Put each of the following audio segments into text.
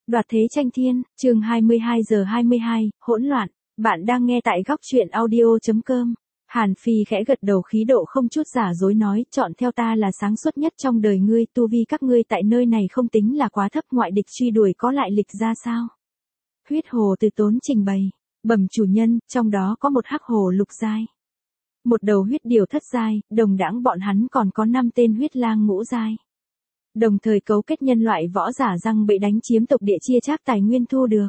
Đoạt thế tranh thiên, chương 22:22, hỗn loạn. Bạn đang nghe tại góc truyện audio.com. Hàn Phi khẽ gật đầu, khí độ không chút giả dối nói, chọn theo ta là sáng suốt nhất trong đời ngươi, tu vi các ngươi tại nơi này không tính là quá thấp, ngoại địch truy đuổi có lại lịch ra sao? Huyết hồ từ tốn trình bày, bẩm chủ nhân, trong đó có một hắc hồ lục giai, một đầu huyết điều thất giai, đồng đãng bọn hắn còn có 5 tên huyết lang ngũ giai. Đồng thời cấu kết nhân loại võ giả răng bẫy đánh chiếm tộc địa, chia chác tài nguyên thu được.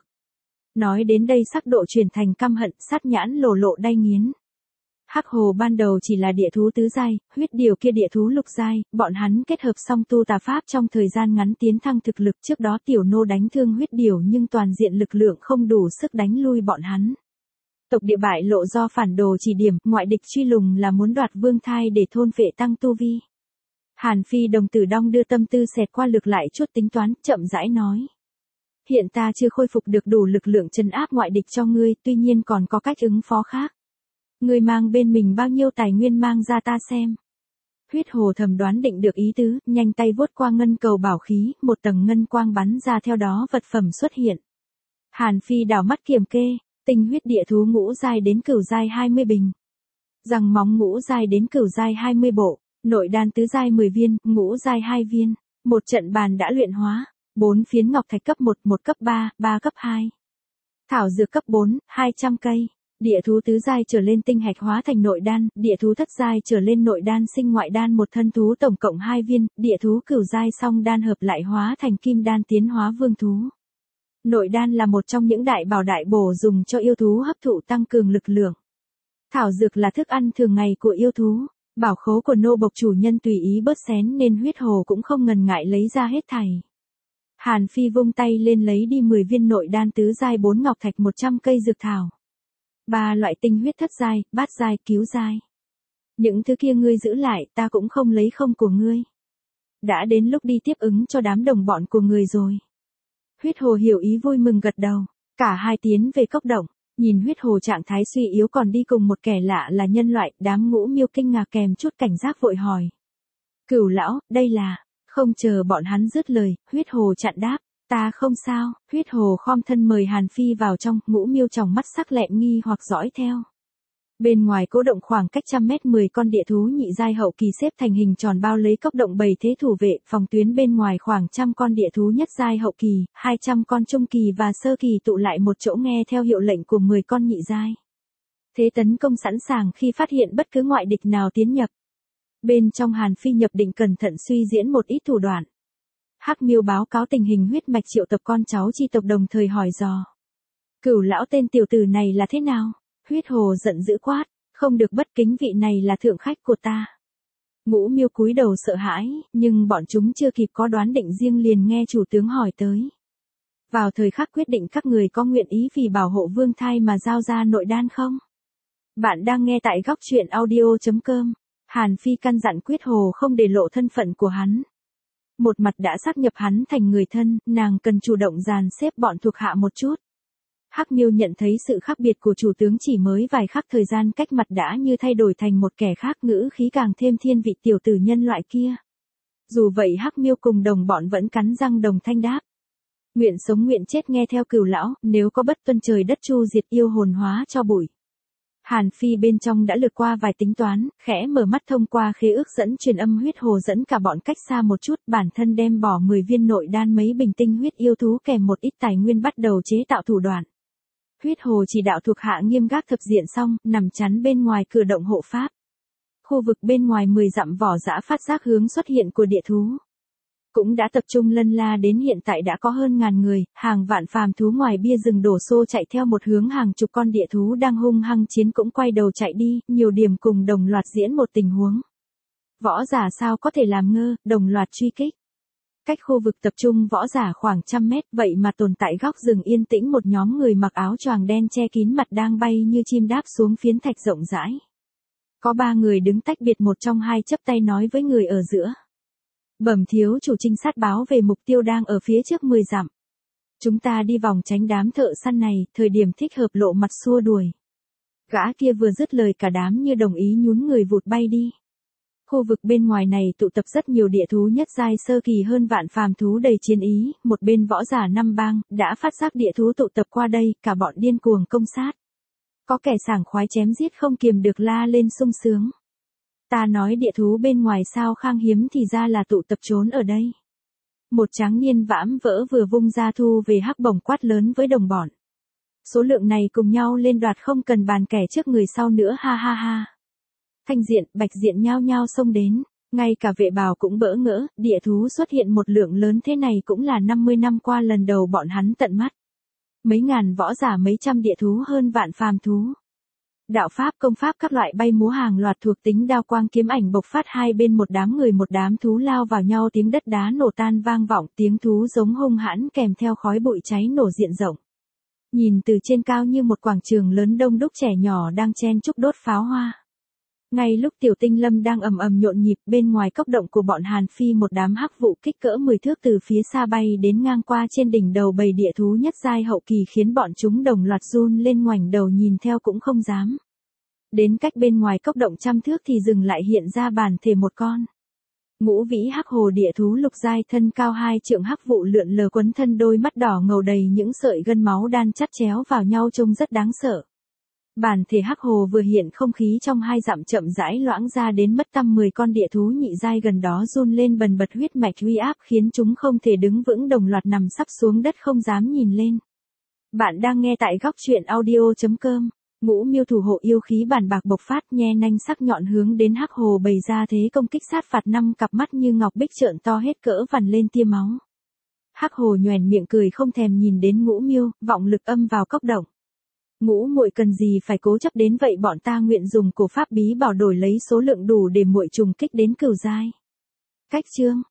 Nói đến đây sắc độ chuyển thành căm hận, sát nhãn lộ lộ đay nghiến. Hắc hồ ban đầu chỉ là địa thú tứ giai, huyết điều kia địa thú lục giai, bọn hắn kết hợp song tu tà pháp trong thời gian ngắn tiến thăng thực lực. Trước đó tiểu nô đánh thương huyết điều nhưng toàn diện lực lượng không đủ sức đánh lui bọn hắn. Tộc địa bại lộ do phản đồ chỉ điểm, ngoại địch truy lùng là muốn đoạt vương thai để thôn phệ tăng tu vi. Hàn Phi đồng tử đong đưa, tâm tư xẹt qua lực lại chút tính toán, chậm rãi nói. Hiện ta chưa khôi phục được đủ lực lượng trấn áp ngoại địch cho ngươi, tuy nhiên còn có cách ứng phó khác. Ngươi mang bên mình bao nhiêu tài nguyên mang ra ta xem. Huyết hồ thầm đoán định được ý tứ, nhanh tay vuốt qua ngân cầu bảo khí, một tầng ngân quang bắn ra, theo đó vật phẩm xuất hiện. Hàn Phi đảo mắt kiểm kê, tinh huyết địa thú ngũ giai đến cửu giai 20 bình. Răng móng ngũ giai đến cửu giai 20 bộ. Nội đan tứ giai 10 viên, ngũ giai 2 viên, một trận bàn đã luyện hóa, 4 phiến ngọc thạch cấp 1, 1 cấp 3, 3 cấp 2. Thảo dược cấp 4, 200 cây, địa thú tứ giai trở lên tinh hạch hóa thành nội đan, địa thú thất giai trở lên nội đan sinh ngoại đan, một thân thú tổng cộng 2 viên, địa thú cửu giai song đan hợp lại hóa thành kim đan tiến hóa vương thú. Nội đan là một trong những đại bảo đại bổ dùng cho yêu thú hấp thụ tăng cường lực lượng. Thảo dược là thức ăn thường ngày của yêu thú. Bảo khố của nô bộc chủ nhân tùy ý bớt xén nên huyết hồ cũng không ngần ngại lấy ra hết thảy. Hàn Phi vung tay lên lấy đi 10 viên nội đan tứ giai, 4 ngọc thạch, 100 cây dược thảo. 3 loại tinh huyết thất giai, bát giai, cứu giai. Những thứ kia ngươi giữ lại, ta cũng không lấy không của ngươi. Đã đến lúc đi tiếp ứng cho đám đồng bọn của người rồi. Huyết hồ hiểu ý vui mừng gật đầu, cả hai tiến về cốc động. Nhìn huyết hồ trạng thái suy yếu còn đi cùng một kẻ lạ là nhân loại, đám Ngũ Miêu kinh ngạc kèm chút cảnh giác vội hỏi. Cửu lão, đây là, không chờ bọn hắn dứt lời, huyết hồ chặn đáp, ta không sao. Huyết hồ khom thân mời Hàn Phi vào trong, Ngũ Miêu tròng mắt sắc lẹm nghi hoặc dõi theo. Bên ngoài cố động khoảng cách 100 mét, 10 con địa thú nhị giai hậu kỳ xếp thành hình tròn bao lấy cốc động, bầy thế thủ vệ, phòng tuyến bên ngoài khoảng 100 con địa thú nhất giai hậu kỳ, 200 con trung kỳ và sơ kỳ tụ lại một chỗ nghe theo hiệu lệnh của 10 con nhị giai. Thế tấn công sẵn sàng khi phát hiện bất cứ ngoại địch nào tiến nhập. Bên trong Hàn Phi nhập định cẩn thận suy diễn một ít thủ đoạn. Hắc Miêu báo cáo tình hình huyết mạch, triệu tập con cháu chi tộc đồng thời hỏi dò. Cửu lão, tên tiểu tử này là thế nào? Huyết hồ giận dữ quát, không được bất kính, vị này là thượng khách của ta. Ngũ Miêu cúi đầu sợ hãi, nhưng bọn chúng chưa kịp có đoán định riêng liền nghe chủ tướng hỏi tới. Vào thời khắc quyết định, các người có nguyện ý vì bảo hộ vương thai mà giao ra nội đan không? Bạn đang nghe tại góc truyện audio.com. Hàn Phi căn dặn Quyết hồ không để lộ thân phận của hắn. Một mặt đã xác nhập hắn thành người thân, nàng cần chủ động dàn xếp bọn thuộc hạ một chút. Hắc Miêu nhận thấy sự khác biệt của chủ tướng chỉ mới vài khắc thời gian cách mặt đã như thay đổi thành một kẻ khác, ngữ khí càng thêm thiên vị tiểu tử nhân loại kia. Dù vậy Hắc Miêu cùng đồng bọn vẫn cắn răng đồng thanh đáp. Nguyện sống nguyện chết nghe theo cửu lão, nếu có bất tuân trời đất chu diệt, yêu hồn hóa cho bụi. Hàn Phi bên trong đã lược qua vài tính toán, khẽ mở mắt thông qua khế ước dẫn truyền âm, huyết hồ dẫn cả bọn cách xa một chút, bản thân đem bỏ 10 viên nội đan, mấy bình tinh huyết yêu thú kèm một ít tài nguyên bắt đầu chế tạo thủ đoạn. Huyết hồ chỉ đạo thuộc hạ nghiêm gác thập diện xong, nằm chắn bên ngoài cửa động hộ pháp. Khu vực bên ngoài 10 dặm vỏ dã phát giác hướng xuất hiện của địa thú. Cũng đã tập trung lân la đến hiện tại đã có hơn 1000 người, hàng vạn phàm thú ngoài bia rừng đổ xô chạy theo một hướng, hàng chục con địa thú đang hung hăng chiến cũng quay đầu chạy đi, nhiều điểm cùng đồng loạt diễn một tình huống. Võ giả sao có thể làm ngơ, đồng loạt truy kích. Cách khu vực tập trung võ giả khoảng 100 mét, vậy mà tồn tại góc rừng yên tĩnh một nhóm người mặc áo choàng đen che kín mặt đang bay như chim đáp xuống phiến thạch rộng rãi. Có 3 người đứng tách biệt, một trong hai chắp tay nói với người ở giữa. Bẩm thiếu chủ, trinh sát báo về mục tiêu đang ở phía trước 10 dặm. Chúng ta đi vòng tránh đám thợ săn này, thời điểm thích hợp lộ mặt xua đuổi. Gã kia vừa dứt lời cả đám như đồng ý nhún người vụt bay đi. Khu vực bên ngoài này tụ tập rất nhiều địa thú nhất giai sơ kỳ hơn vạn phàm thú đầy chiến ý, một bên võ giả năm bang, đã phát giác địa thú tụ tập qua đây, cả bọn điên cuồng công sát. Có kẻ sảng khoái chém giết không kiềm được la lên sung sướng. Ta nói địa thú bên ngoài sao khang hiếm thì ra là tụ tập trốn ở đây. Một tráng niên vãm vỡ vừa vung ra thu về hắc bổng quát lớn với đồng bọn. Số lượng này cùng nhau lên đoạt không cần bàn kẻ trước người sau nữa ha ha ha. Thanh diện, bạch diện nhao nhao xông đến, ngay cả vệ bào cũng bỡ ngỡ, địa thú xuất hiện một lượng lớn thế này cũng là 50 năm qua lần đầu bọn hắn tận mắt. Mấy ngàn võ giả mấy trăm địa thú hơn vạn phàm thú. Đạo pháp công pháp các loại bay múa hàng loạt thuộc tính đao quang kiếm ảnh bộc phát hai bên một đám người một đám thú lao vào nhau tiếng đất đá nổ tan vang vọng tiếng thú giống hung hãn kèm theo khói bụi cháy nổ diện rộng. Nhìn từ trên cao như một quảng trường lớn đông đúc trẻ nhỏ đang chen chúc đốt pháo hoa. Ngay lúc Tiểu Tinh Lâm đang ầm ầm nhộn nhịp bên ngoài cốc động của bọn Hàn Phi một đám hắc vụ kích cỡ 10 thước từ phía xa bay đến ngang qua trên đỉnh đầu bầy địa thú nhất giai hậu kỳ khiến bọn chúng đồng loạt run lên ngoảnh đầu nhìn theo cũng không dám. Đến cách bên ngoài cốc động trăm thước thì dừng lại hiện ra bản thể một con. Ngũ vĩ hắc hồ địa thú lục giai thân cao 2 trượng hắc vụ lượn lờ quấn thân đôi mắt đỏ ngầu đầy những sợi gân máu đan chắt chéo vào nhau trông rất đáng sợ. Bản thể hắc hồ vừa hiện không khí trong 2 dặm chậm rãi loãng ra đến mất tăm 10 con địa thú nhị giai gần đó run lên bần bật huyết mạch uy áp khiến chúng không thể đứng vững đồng loạt nằm sắp xuống đất không dám nhìn lên. Bạn đang nghe tại góc truyện audio.com. Ngũ miêu thủ hộ yêu khí bản bạc bộc phát nhe nanh sắc nhọn hướng đến hắc hồ bày ra thế công kích sát phạt 5 cặp mắt như ngọc bích trợn to hết cỡ vằn lên tia máu. Hắc hồ nhoẻn miệng cười không thèm nhìn đến ngũ miêu, vọng lực âm vào cốc động. Ngũ muội cần gì phải cố chấp đến vậy bọn ta nguyện dùng cổ pháp bí bảo đổi lấy số lượng đủ để muội trùng kích đến cửu giai. Cách chương,